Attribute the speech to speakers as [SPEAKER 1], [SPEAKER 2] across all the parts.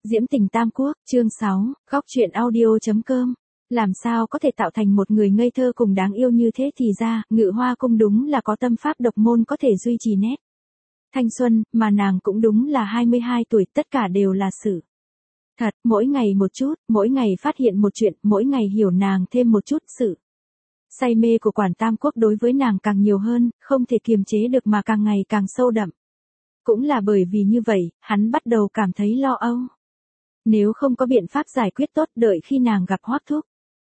[SPEAKER 1] Diễm tình Tam Quốc, chương 6, góc truyện audio.com. Làm sao có thể tạo thành một người ngây thơ cùng đáng yêu như thế thì ra, Ngự Hoa Cung đúng là có tâm pháp độc môn có thể duy trì nét thanh xuân, mà nàng cũng đúng là 22 tuổi, tất cả đều là sự thật, mỗi ngày một chút, mỗi ngày phát hiện một chuyện, mỗi ngày hiểu nàng thêm một chút. Sự say mê của Quản Tam Quốc đối với nàng càng nhiều hơn, không thể kiềm chế được mà càng ngày càng sâu đậm. Cũng là bởi vì như vậy, hắn bắt đầu cảm thấy lo âu. Nếu không có biện pháp giải quyết tốt, đợi khi nàng gặp Hoắc Thúc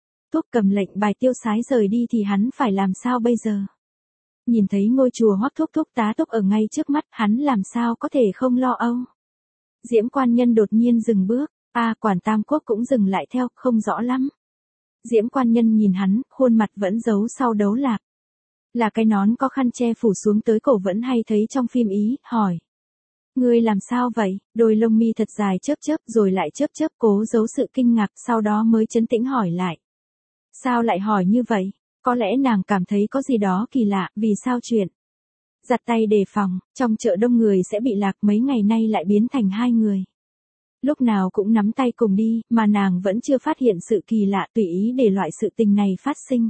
[SPEAKER 1] cầm lệnh bài tiêu sái rời đi thì hắn phải làm sao bây giờ? Nhìn thấy ngôi chùa Hoắc Thúc tá túc ở ngay trước mắt, hắn làm sao có thể không lo âu? Diễm Quan Nhân đột nhiên dừng bước, Quản Tam Quốc cũng dừng lại theo, không rõ lắm. Diễm Quan Nhân nhìn hắn, khuôn mặt vẫn giấu sau đấu lạc. Là cái nón có khăn che phủ xuống tới cổ vẫn hay thấy trong phim Ý, hỏi. Ngươi làm sao vậy? Đôi lông mi thật dài chớp rồi lại chớp, cố giấu sự kinh ngạc, sau đó mới trấn tĩnh hỏi lại. Sao lại hỏi như vậy? Có lẽ nàng cảm thấy có gì đó kỳ lạ, vì sao chuyện? Giặt tay đề phòng, trong chợ đông người sẽ bị lạc, mấy ngày nay lại biến thành hai người. Lúc nào cũng nắm tay cùng đi, mà nàng vẫn chưa phát hiện sự kỳ lạ, tùy ý để loại sự tình này phát sinh.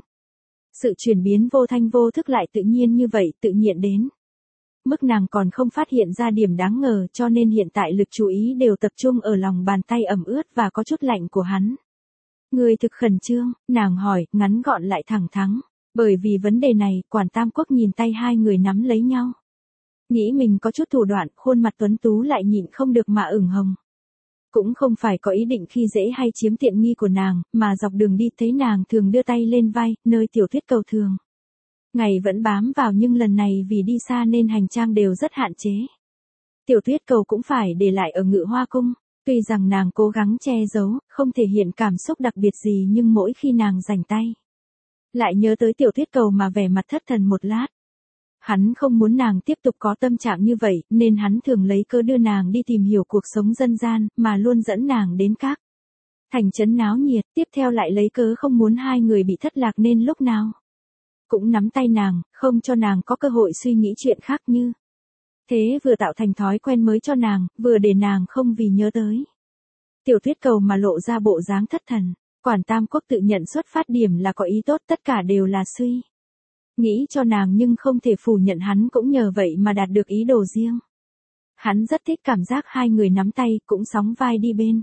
[SPEAKER 1] Sự chuyển biến vô thanh vô thức lại tự nhiên như vậy, tự nhiên đến. Mức nàng còn không phát hiện ra điểm đáng ngờ, cho nên hiện tại lực chú ý đều tập trung ở lòng bàn tay ẩm ướt và có chút lạnh của hắn. Người thực khẩn trương, nàng hỏi, ngắn gọn lại thẳng thắn. Bởi vì vấn đề này, Quản Tam Quốc nhìn tay hai người nắm lấy nhau. Nghĩ mình có chút thủ đoạn, khuôn mặt tuấn tú lại nhịn không được mà ửng hồng. Cũng không phải có ý định khi dễ hay chiếm tiện nghi của nàng, mà dọc đường đi thấy nàng thường đưa tay lên vai, nơi Tiểu Tuyết Cầu thường ngày vẫn bám vào, nhưng lần này vì đi xa nên hành trang đều rất hạn chế. Tiểu Tuyết Cầu cũng phải để lại ở Ngự Hoa Cung. Tuy rằng nàng cố gắng che giấu, không thể hiện cảm xúc đặc biệt gì, nhưng mỗi khi nàng rảnh tay, lại nhớ tới Tiểu Tuyết Cầu mà vẻ mặt thất thần một lát. Hắn không muốn nàng tiếp tục có tâm trạng như vậy, nên hắn thường lấy cớ đưa nàng đi tìm hiểu cuộc sống dân gian, mà luôn dẫn nàng đến các thành trấn náo nhiệt, tiếp theo lại lấy cớ không muốn hai người bị thất lạc nên lúc nào cũng nắm tay nàng, không cho nàng có cơ hội suy nghĩ chuyện khác, như thế vừa tạo thành thói quen mới cho nàng, vừa để nàng không vì nhớ tới Tiểu Tuyết Cầu mà lộ ra bộ dáng thất thần. Quản Tam Quốc tự nhận xuất phát điểm là có ý tốt, tất cả đều là suy nghĩ cho nàng, nhưng không thể phủ nhận hắn cũng nhờ vậy mà đạt được ý đồ riêng. Hắn rất thích cảm giác hai người nắm tay, cũng sóng vai đi bên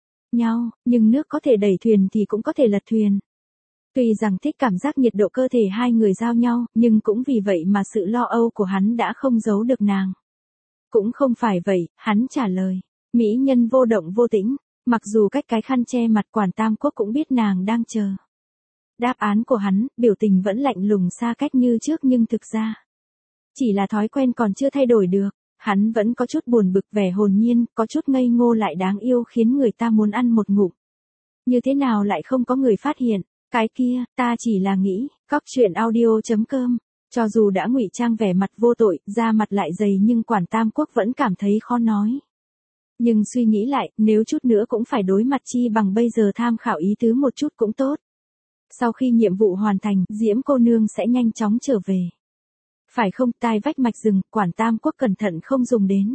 [SPEAKER 1] nhau, nhưng nước có thể đẩy thuyền thì cũng có thể lật thuyền. Tuy rằng thích cảm giác nhiệt độ cơ thể hai người giao nhau, nhưng cũng vì vậy mà sự lo âu của hắn đã không giấu được nàng. Cũng không phải vậy, hắn trả lời. Mỹ nhân vô động vô tĩnh, mặc dù cách cái khăn che mặt, Quản Tam Quốc cũng biết nàng đang chờ đáp án của hắn, biểu tình vẫn lạnh lùng xa cách như trước, nhưng thực ra chỉ là thói quen còn chưa thay đổi được. Hắn vẫn có chút buồn bực, vẻ hồn nhiên, có chút ngây ngô lại đáng yêu, khiến người ta muốn ăn một ngụm. Như thế nào lại không có người phát hiện? Cái kia, ta chỉ là nghĩ, góc truyện audio.com. Cho dù đã ngụy trang vẻ mặt vô tội, da mặt lại dày, nhưng Quản Tam Quốc vẫn cảm thấy khó nói. Nhưng suy nghĩ lại, nếu chút nữa cũng phải đối mặt, chi bằng bây giờ tham khảo ý tứ một chút cũng tốt. Sau khi nhiệm vụ hoàn thành, Diễm cô nương sẽ nhanh chóng trở về. Phải không? Tai vách mạch rừng, Quản Tam Quốc cẩn thận không dùng đến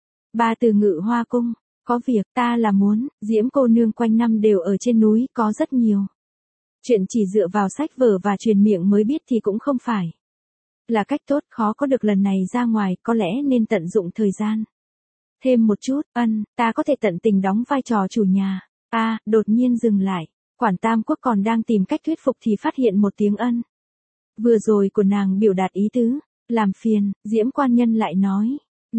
[SPEAKER 1] 3 từ Ngự Hoa Cung. Có việc, ta là muốn, Diễm cô nương quanh năm đều ở trên núi, có rất nhiều chuyện chỉ dựa vào sách vở và truyền miệng mới biết thì cũng không phải là cách tốt, khó có được lần này ra ngoài, có lẽ nên tận dụng thời gian thêm một chút. Ta có thể tận tình đóng vai trò chủ nhà. Đột nhiên dừng lại. Quản Tam Quốc còn đang tìm cách thuyết phục thì phát hiện một tiếng vừa rồi của nàng biểu đạt ý tứ làm phiền. Diễm Quan Nhân lại nói,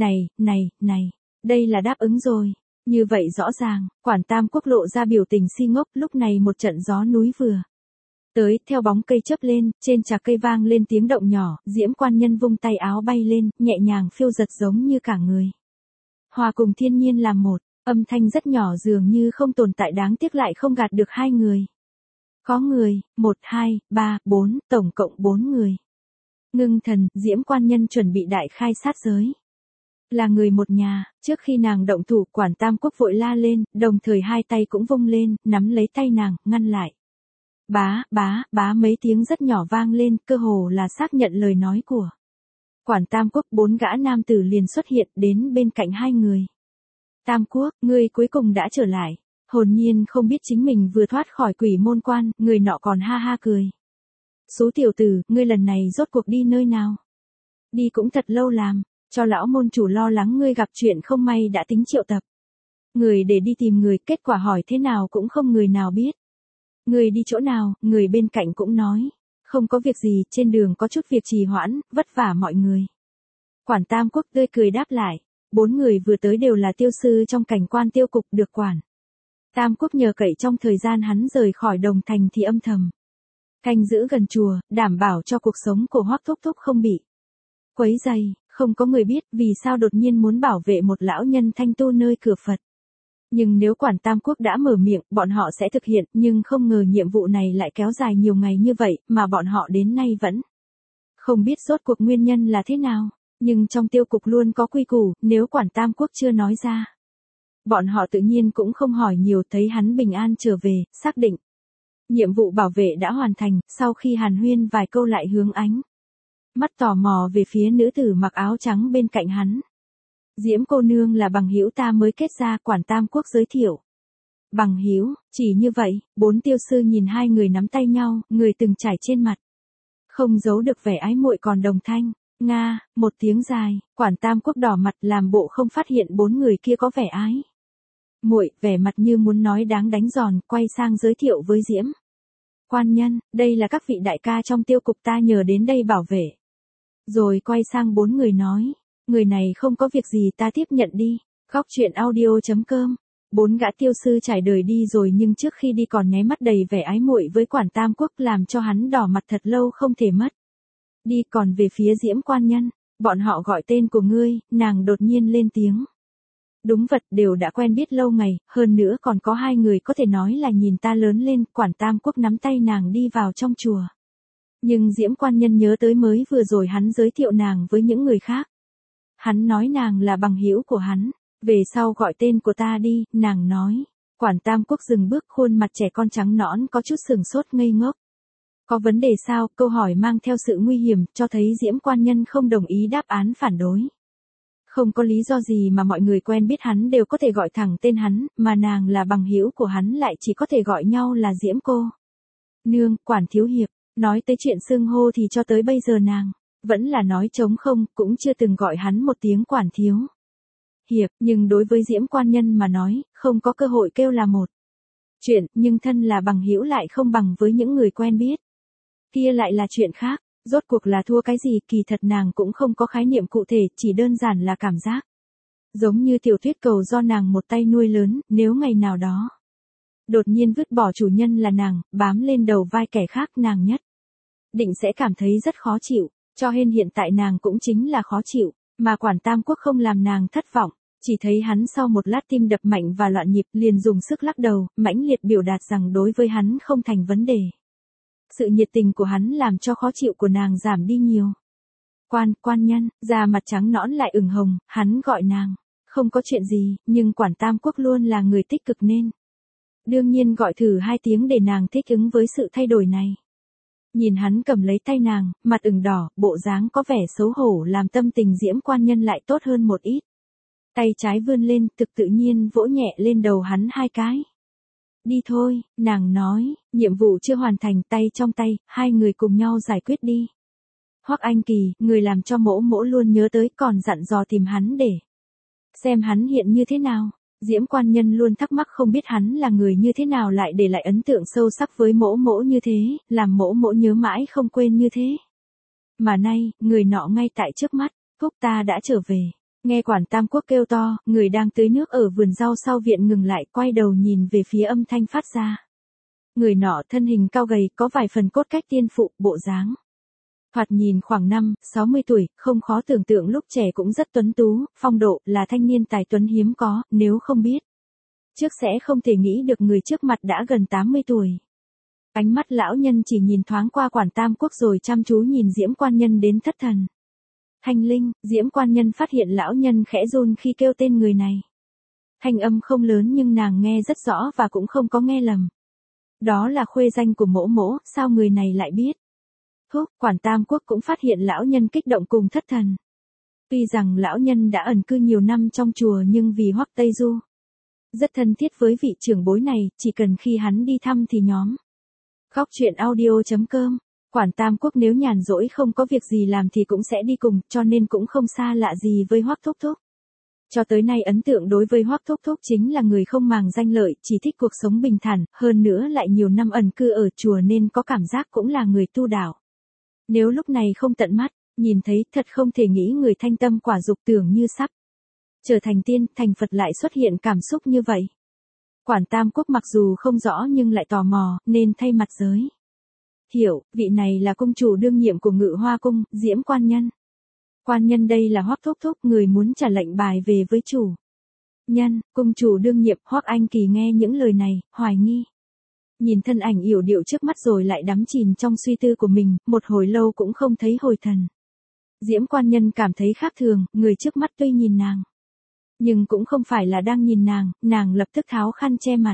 [SPEAKER 1] này, đây là đáp ứng rồi. Như vậy rõ ràng. Quản Tam Quốc lộ ra biểu tình si ngốc. Lúc này một trận gió núi vừa tới, theo bóng cây chớp lên, trên trà cây vang lên tiếng động nhỏ, Diễm Quan Nhân vung tay áo bay lên, nhẹ nhàng phiêu giật giống như cả người hòa cùng thiên nhiên làm một. Âm thanh rất nhỏ dường như không tồn tại, đáng tiếc lại không gạt được hai người. Có người, 1, 2, 3, 4, tổng cộng 4 người. Ngưng thần, Diễm Quan Nhân chuẩn bị đại khai sát giới. Là người một nhà. Trước khi nàng động thủ, Quản Tam Quốc vội la lên, đồng thời hai tay cũng vung lên, nắm lấy tay nàng, ngăn lại. Bá mấy tiếng rất nhỏ vang lên, cơ hồ là xác nhận lời nói của Quản Tam Quốc. 4 gã nam tử liền xuất hiện đến bên cạnh hai người. Tam Quốc, ngươi cuối cùng đã trở lại. Hồn nhiên không biết chính mình vừa thoát khỏi quỷ môn quan, người nọ còn ha ha cười. Số tiểu tử, ngươi lần này rốt cuộc đi nơi nào? Đi cũng thật lâu làm, cho lão môn chủ lo lắng ngươi gặp chuyện không may đã tính triệu tập. Người để đi tìm người, kết quả hỏi thế nào cũng không người nào biết. Người đi chỗ nào, người bên cạnh cũng nói. Không có việc gì, trên đường có chút việc trì hoãn, vất vả mọi người. Quản Tam Quốc tươi cười đáp lại. 4 người vừa tới đều là tiêu sư trong cảnh quan tiêu cục được quản. Tam Quốc nhờ cậy trong thời gian hắn rời khỏi Đồng Thành thì âm thầm canh giữ gần chùa, đảm bảo cho cuộc sống của Hoắc Thúc Thúc không bị quấy rầy. Không có người biết vì sao đột nhiên muốn bảo vệ một lão nhân thanh tu nơi cửa Phật. Nhưng nếu quản Tam Quốc đã mở miệng, bọn họ sẽ thực hiện, nhưng không ngờ nhiệm vụ này lại kéo dài nhiều ngày như vậy, mà bọn họ đến nay vẫn không biết rốt cuộc nguyên nhân là thế nào. Nhưng trong tiêu cục luôn có quy củ, nếu quản Tam Quốc chưa nói ra, bọn họ tự nhiên cũng không hỏi nhiều. Thấy hắn bình an trở về, xác định nhiệm vụ bảo vệ đã hoàn thành, sau khi hàn huyên vài câu lại hướng ánh mắt tò mò về phía nữ tử mặc áo trắng bên cạnh hắn. Diễm cô nương là bằng hữu ta mới kết ra, quản Tam Quốc giới thiệu. Bằng hữu, chỉ như vậy, 4 tiêu sư nhìn hai người nắm tay nhau, người từng trải trên mặt không giấu được vẻ ái muội còn đồng thanh. Nga, một tiếng dài, quản Tam Quốc đỏ mặt làm bộ không phát hiện 4 người kia có vẻ ái muội, vẻ mặt như muốn nói đáng đánh giòn, quay sang giới thiệu với Diễm quan nhân, đây là các vị đại ca trong tiêu cục ta nhờ đến đây bảo vệ. Rồi quay sang 4 người nói, người này không có việc gì ta tiếp nhận đi. Góc truyện audio.com. 4 gã tiêu sư trải đời đi rồi nhưng trước khi đi còn nháy mắt đầy vẻ ái muội với quản Tam Quốc làm cho hắn đỏ mặt thật lâu không thể mất. Đi còn về phía Diễm quan nhân, bọn họ gọi tên của ngươi, nàng đột nhiên lên tiếng. Đúng vật, đều đã quen biết lâu ngày, hơn nữa còn có 2 người có thể nói là nhìn ta lớn lên. Quản Tam Quốc nắm tay nàng đi vào trong chùa. Nhưng Diễm quan nhân nhớ tới mới vừa rồi hắn giới thiệu nàng với những người khác. Hắn nói nàng là bằng hữu của hắn. Về sau gọi tên của ta đi, nàng nói. Quản Tam Quốc dừng bước, khuôn mặt trẻ con trắng nõn có chút sừng sốt ngây ngốc. Có vấn đề sao? Câu hỏi mang theo sự nguy hiểm, cho thấy Diễm quan nhân không đồng ý đáp án phản đối. Không có lý do gì mà mọi người quen biết hắn đều có thể gọi thẳng tên hắn, mà nàng là bằng hữu của hắn lại chỉ có thể gọi nhau là Diễm cô nương, quản thiếu hiệp. Nói tới chuyện xưng hô thì cho tới bây giờ nàng vẫn là nói trống không, cũng chưa từng gọi hắn một tiếng quản thiếu hiệp, nhưng đối với Diễm quan nhân mà nói, không có cơ hội kêu là một chuyện, nhưng thân là bằng hữu lại không bằng với những người quen biết. Kia lại là chuyện khác, rốt cuộc là thua cái gì, kỳ thật nàng cũng không có khái niệm cụ thể, chỉ đơn giản là cảm giác. Giống như tiểu tuyết cầu do nàng một tay nuôi lớn, nếu ngày nào đó đột nhiên vứt bỏ chủ nhân là nàng, bám lên đầu vai kẻ khác, nàng nhất định sẽ cảm thấy rất khó chịu, cho nên hiện tại nàng cũng chính là khó chịu, mà quản Tam Quốc không làm nàng thất vọng, chỉ thấy hắn sau một lát tim đập mạnh và loạn nhịp liền dùng sức lắc đầu, mãnh liệt biểu đạt rằng đối với hắn không thành vấn đề. Sự nhiệt tình của hắn làm cho khó chịu của nàng giảm đi nhiều. Quan nhân, da mặt trắng nõn lại ửng hồng, hắn gọi nàng. Không có chuyện gì, nhưng quản Tam Quốc luôn là người tích cực nên đương nhiên gọi thử 2 tiếng để nàng thích ứng với sự thay đổi này. Nhìn hắn cầm lấy tay nàng, mặt ửng đỏ, bộ dáng có vẻ xấu hổ làm tâm tình Diễm quan nhân lại tốt hơn một ít. Tay trái vươn lên, thực tự nhiên vỗ nhẹ lên đầu hắn 2 cái. Đi thôi, nàng nói, nhiệm vụ chưa hoàn thành, tay trong tay, 2 người cùng nhau giải quyết đi. Hoắc Anh Kỳ, người làm cho mỗ mỗ luôn nhớ tới, còn dặn dò tìm hắn để xem hắn hiện như thế nào. Diễm quan nhân luôn thắc mắc không biết hắn là người như thế nào lại để lại ấn tượng sâu sắc với mỗ mỗ như thế, làm mỗ mỗ nhớ mãi không quên như thế. Mà nay, người nọ ngay tại trước mắt, Thúc ta đã trở về. Nghe quản Tam Quốc kêu to, người đang tưới nước ở vườn rau sau viện ngừng lại, quay đầu nhìn về phía âm thanh phát ra. Người nọ thân hình cao gầy, có vài phần cốt cách tiên phụ, bộ dáng thoạt nhìn khoảng 60 tuổi, không khó tưởng tượng lúc trẻ cũng rất tuấn tú, phong độ, là thanh niên tài tuấn hiếm có, nếu không biết trước sẽ không thể nghĩ được người trước mặt đã gần 80 tuổi. Ánh mắt lão nhân chỉ nhìn thoáng qua quản Tam Quốc rồi chăm chú nhìn Diễm quan nhân đến thất thần. Thanh Linh, Diễm quan nhân phát hiện lão nhân khẽ run khi kêu tên người này. Thanh âm không lớn nhưng nàng nghe rất rõ và cũng không có nghe lầm. Đó là khuê danh của mỗ mỗ, sao người này lại biết? Thúc, quản Tam Quốc cũng phát hiện lão nhân kích động cùng thất thần. Tuy rằng lão nhân đã ẩn cư nhiều năm trong chùa nhưng vì Hoắc Tây Du rất thân thiết với vị trưởng bối này, chỉ cần khi hắn đi thăm thì nhóm Góc Chuyện Audio.com, Quản Tam Quốc nếu nhàn rỗi không có việc gì làm thì cũng sẽ đi cùng, cho nên cũng không xa lạ gì với Hoắc Thúc Thúc. Cho tới nay ấn tượng đối với Hoắc Thúc Thúc chính là người không màng danh lợi, chỉ thích cuộc sống bình thản, hơn nữa lại nhiều năm ẩn cư ở chùa nên có cảm giác cũng là người tu đạo. Nếu lúc này không tận mắt nhìn thấy, thật không thể nghĩ người thanh tâm quả dục tưởng như sắp trở thành tiên, thành Phật lại xuất hiện cảm xúc như vậy. Quản Tam Quốc mặc dù không rõ nhưng lại tò mò, nên thay mặt giới hiểu, vị này là cung chủ đương nhiệm của Ngự Hoa Cung, Diễm Quan Nhân. Quan nhân đây là Hoắc Thúc Thúc, người muốn trả lệnh bài về với chủ nhân. Cung chủ đương nhiệm Hoắc Anh Kỳ nghe những lời này, hoài nghi. Nhìn thân ảnh yểu điệu trước mắt rồi lại đắm chìm trong suy tư của mình, một hồi lâu cũng không thấy hồi thần. Diễm Quan Nhân cảm thấy khác thường, người trước mắt tuy nhìn nàng, nhưng cũng không phải là đang nhìn nàng lập tức tháo khăn che mặt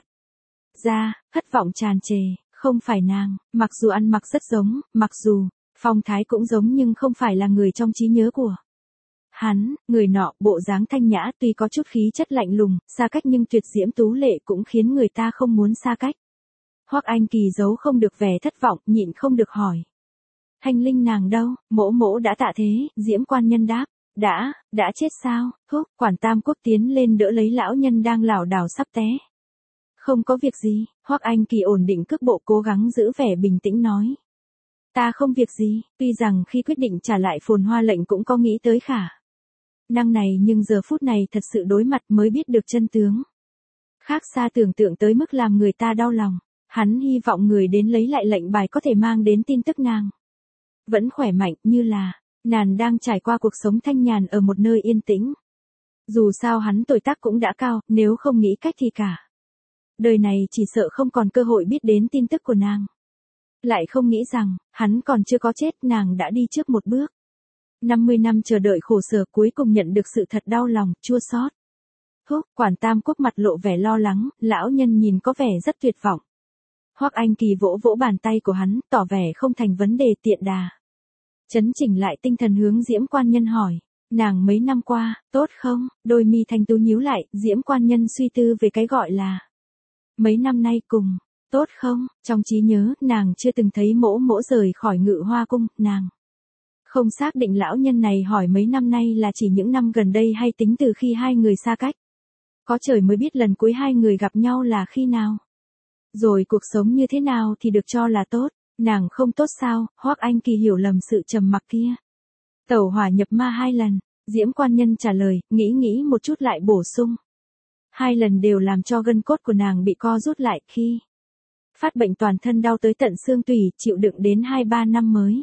[SPEAKER 1] ra, thất vọng tràn trề, không phải nàng, mặc dù ăn mặc rất giống, mặc dù phong thái cũng giống nhưng không phải là người trong trí nhớ của hắn. Người nọ bộ dáng thanh nhã, tuy có chút khí chất lạnh lùng, xa cách nhưng tuyệt diễm tú lệ cũng khiến người ta không muốn xa cách. Hoắc Anh Kỳ giấu không được vẻ thất vọng, nhịn không được hỏi: Thanh linh nàng đâu? Mỗ mỗ đã tạ thế. Diễm Quan Nhân đáp: đã chết sao? Thúc. Quản Tam Quốc tiến lên đỡ lấy lão nhân đang lảo đảo sắp té. Không có việc gì. Hoắc Anh Kỳ ổn định cước bộ, cố gắng giữ vẻ bình tĩnh nói: Ta không việc gì. Tuy rằng khi quyết định trả lại Phồn Hoa lệnh cũng có nghĩ tới khả năng này, nhưng giờ phút này thật sự đối mặt mới biết được chân tướng. Khác xa tưởng tượng tới mức làm người ta đau lòng. Hắn hy vọng người đến lấy lại lệnh bài có thể mang đến tin tức nàng vẫn khỏe mạnh, như là nàng đang trải qua cuộc sống thanh nhàn ở một nơi yên tĩnh. Dù sao hắn tuổi tác cũng đã cao, nếu không nghĩ cách thì cả đời này chỉ sợ không còn cơ hội biết đến tin tức của nàng. Lại không nghĩ rằng, hắn còn chưa có chết, nàng đã đi trước một bước. 50 năm chờ đợi khổ sở cuối cùng nhận được sự thật đau lòng, chua xót. Húc. Quản Tam Quốc mặt lộ vẻ lo lắng, lão nhân nhìn có vẻ rất tuyệt vọng. Hoắc Anh Kỳ vỗ vỗ bàn tay của hắn, tỏ vẻ không thành vấn đề, tiện đà chấn chỉnh lại tinh thần, hướng Diễm Quan Nhân hỏi: Nàng mấy năm qua, tốt không? Đôi mi thanh tú nhíu lại, Diễm Quan Nhân suy tư về cái gọi là mấy năm nay cùng tốt không? Trong trí nhớ, nàng chưa từng thấy mỗ mỗ rời khỏi Ngự Hoa Cung, nàng không xác định lão nhân này hỏi mấy năm nay là chỉ những năm gần đây hay tính từ khi hai người xa cách. Có trời mới biết lần cuối hai người gặp nhau là khi nào. Rồi cuộc sống như thế nào thì được cho là tốt. Nàng không tốt sao? Hoắc Anh Kỳ hiểu lầm sự trầm mặc kia. Tẩu hỏa nhập ma 2 lần. Diễm Quan Nhân trả lời, nghĩ một chút lại bổ sung: 2 lần đều làm cho gân cốt của nàng bị co rút lại, khi phát bệnh toàn thân đau tới tận xương tủy, chịu đựng đến 2-3 năm mới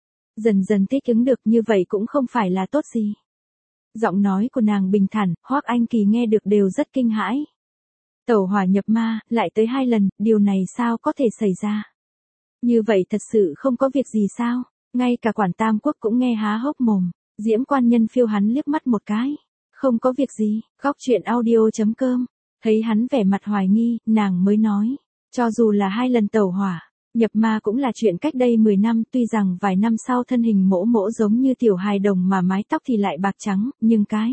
[SPEAKER 1] dần dần thích ứng được, như vậy cũng không phải là tốt gì. Giọng nói của nàng bình thản, Hoắc Anh Kỳ nghe được đều rất kinh hãi. Tẩu hỏa nhập ma, lại tới 2 lần, điều này sao có thể xảy ra? Như vậy thật sự không có việc gì sao? Ngay cả Quản Tam Quốc cũng nghe há hốc mồm. Diễm Quan Nhân phiêu hắn liếc mắt một cái. Không có việc gì. Góc Chuyện Audio.com. Thấy hắn vẻ mặt hoài nghi, nàng mới nói: Cho dù là 2 lần tẩu hỏa nhập ma cũng là chuyện cách đây 10 năm, tuy rằng vài năm sau thân hình mỗ mỗ giống như tiểu hài đồng mà mái tóc thì lại bạc trắng, nhưng cái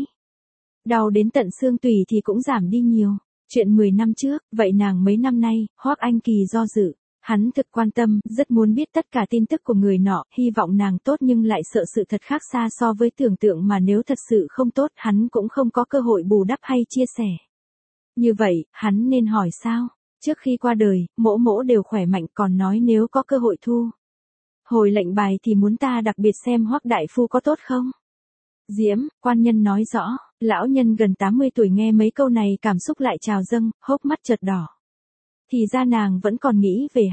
[SPEAKER 1] đau đến tận xương tủy thì cũng giảm đi nhiều. Chuyện 10 năm trước, vậy nàng mấy năm nay? Hoắc Anh Kỳ do dự. Hắn thực quan tâm, rất muốn biết tất cả tin tức của người nọ, hy vọng nàng tốt nhưng lại sợ sự thật khác xa so với tưởng tượng, mà nếu thật sự không tốt hắn cũng không có cơ hội bù đắp hay chia sẻ. Như vậy, hắn nên hỏi sao? Trước khi qua đời, mỗ mỗ đều khỏe mạnh, còn nói nếu có cơ hội thu hồi lệnh bài thì muốn ta đặc biệt xem Hoắc đại phu có tốt không? Diễm Quan Nhân nói rõ. Lão nhân gần 80 tuổi nghe mấy câu này cảm xúc lại trào dâng, hốc mắt chợt đỏ. Thì ra nàng vẫn còn nghĩ về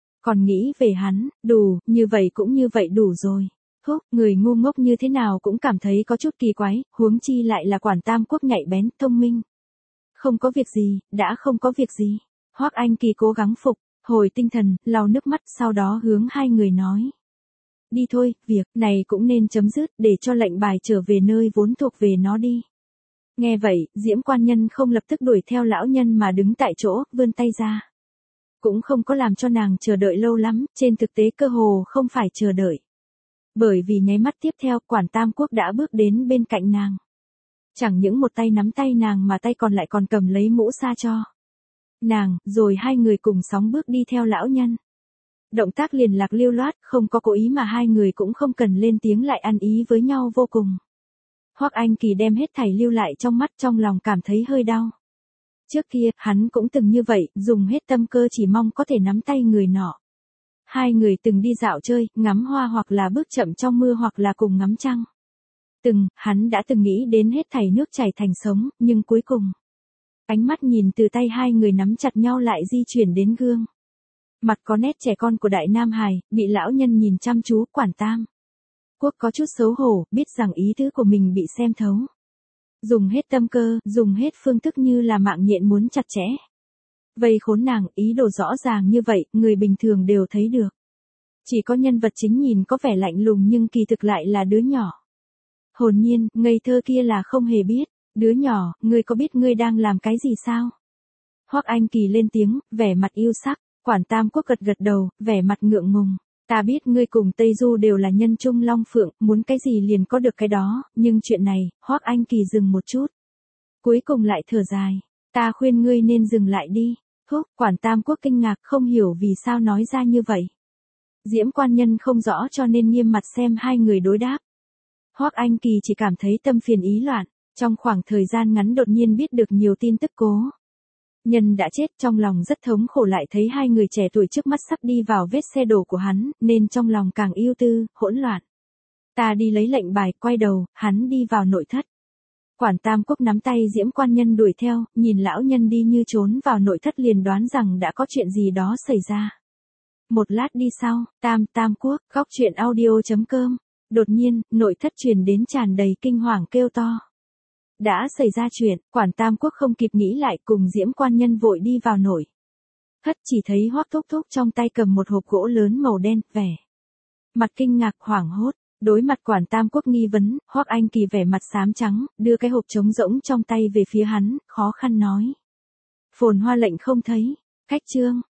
[SPEAKER 1] hắn, đủ, như vậy cũng như vậy đủ rồi. Húc, người ngu ngốc như thế nào cũng cảm thấy có chút kỳ quái, huống chi lại là Quản Tam Quốc nhạy bén, thông minh. Không có việc gì, đã không có việc gì. Hoắc Anh Kỳ cố gắng phục hồi tinh thần, lau nước mắt, sau đó hướng 2 người nói: Đi thôi, việc này cũng nên chấm dứt, để cho lệnh bài trở về nơi vốn thuộc về nó đi. Nghe vậy, Diễm Quan Nhân không lập tức đuổi theo lão nhân mà đứng tại chỗ, vươn tay ra. Cũng không có làm cho nàng chờ đợi lâu lắm, trên thực tế cơ hồ không phải chờ đợi. Bởi vì nháy mắt tiếp theo Quản Tam Quốc đã bước đến bên cạnh nàng. Chẳng những một tay nắm tay nàng mà tay còn lại còn cầm lấy mũ sa cho nàng, rồi hai người cùng sóng bước đi theo lão nhân. Động tác liền lạc lưu loát, không có cố ý mà hai người cũng không cần lên tiếng lại ăn ý với nhau vô cùng. Hoắc Anh Kỳ đem hết thảy lưu lại trong mắt, trong lòng cảm thấy hơi đau. Trước kia, hắn cũng từng như vậy, dùng hết tâm cơ chỉ mong có thể nắm tay người nọ. Hai người từng đi dạo chơi, ngắm hoa hoặc là bước chậm trong mưa hoặc là cùng ngắm trăng. Hắn đã từng nghĩ đến hết thảy nước chảy thành sống, nhưng cuối cùng, ánh mắt nhìn từ tay hai người nắm chặt nhau lại di chuyển đến gương. Mặt có nét trẻ con của Đại Nam Hải, bị lão nhân nhìn chăm chú. Quản Tam Quốc có chút xấu hổ, biết rằng ý tứ của mình bị xem thấu. Dùng hết tâm cơ, dùng hết phương thức như là mạng nhện muốn chặt chẽ vây khốn nàng, ý đồ rõ ràng như vậy, người bình thường đều thấy được. Chỉ có nhân vật chính nhìn có vẻ lạnh lùng nhưng kỳ thực lại là đứa nhỏ. Hồn nhiên, ngây thơ kia là không hề biết. Đứa nhỏ, ngươi có biết ngươi đang làm cái gì sao? Hoắc Anh Kỳ lên tiếng, vẻ mặt yêu sắc. Quản Tam Quốc gật gật đầu, vẻ mặt ngượng ngùng. Ta biết ngươi cùng Tây Du đều là nhân trung long phượng, muốn cái gì liền có được cái đó, nhưng chuyện này, Hoắc Anh Kỳ dừng một chút. Cuối cùng lại thở dài. Ta khuyên ngươi nên dừng lại đi. Quản Tam Quốc kinh ngạc, không hiểu vì sao nói ra như vậy. Diễm quan nhân không rõ cho nên nghiêm mặt xem hai người đối đáp. Hoắc Anh Kỳ chỉ cảm thấy tâm phiền ý loạn, trong khoảng thời gian ngắn đột nhiên biết được nhiều tin tức cố nhân đã chết, trong lòng rất thống khổ, lại thấy hai người trẻ tuổi trước mắt sắp đi vào vết xe đổ của hắn, nên trong lòng càng ưu tư, hỗn loạn. Ta đi lấy lệnh bài, quay đầu, hắn đi vào nội thất. Quản Tam Quốc nắm tay Diễm quan nhân đuổi theo, nhìn lão nhân đi như trốn vào nội thất liền đoán rằng đã có chuyện gì đó xảy ra. Một lát đi sau, Tam Quốc, góc truyện audio.com. Đột nhiên, nội thất truyền đến tràn đầy kinh hoàng kêu to. Đã xảy ra chuyện, Quản Tam Quốc không kịp nghĩ lại, cùng Diễm quan nhân vội đi vào nội thất, chỉ thấy Hoắc Thúc Thúc trong tay cầm một hộp gỗ lớn màu đen, vẻ mặt kinh ngạc hoảng hốt. Đối mặt Quản Tam Quốc nghi vấn, Hoắc Anh Kỳ vẻ mặt xám trắng, đưa cái hộp trống rỗng trong tay về phía hắn, khó khăn nói. Phồn Hoa lệnh không thấy. Cách chương